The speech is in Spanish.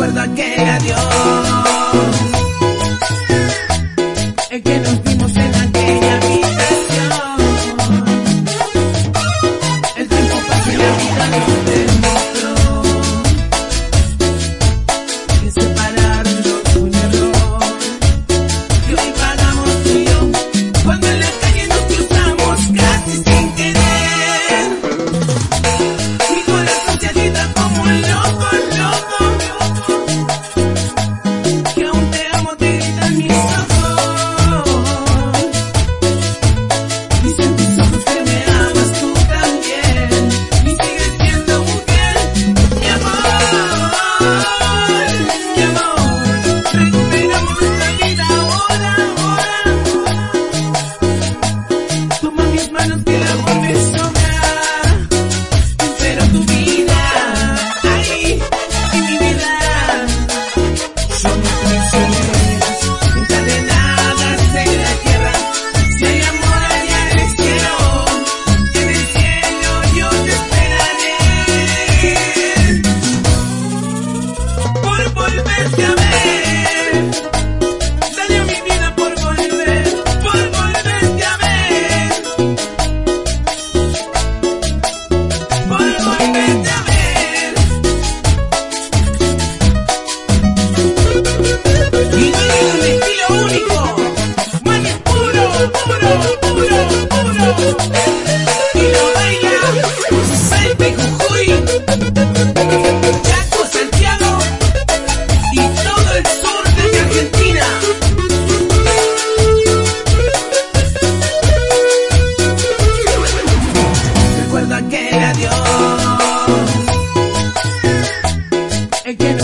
Recuerda que era Dios el que nos vimos en aquella habitación. El tiempo pasa y la vida nos demostró que separarnos fue un error. Y hoy pagamos tú y yo cuando en la calle nos cruzamos casi sin querer. Mi corazón se agita como un loco, loco. Que aún te amo, te gritan mis ojos. Dicen tus ojos que me amas tú también. Y sigues siendo mujer. Mi amor, mi amor. Recuperamos nuestra vida ahora, ahora. Toma mis manos que el amor me sobra. Pero tu vida, ay, y mi vida. Somos prisioneras, encadenadas en la tierra. Si hay amor allá en el cielo yo te esperaré. Por volverte a ver, daría mi vida por volverte a ver. Por volverte a ver. Y no tiene un estilo único, man, es puro, puro, puro, puro. Y lo baila Salta y Jujuy, Chaco, Santiago y todo el sur de Argentina. Recuerda que era Dios el que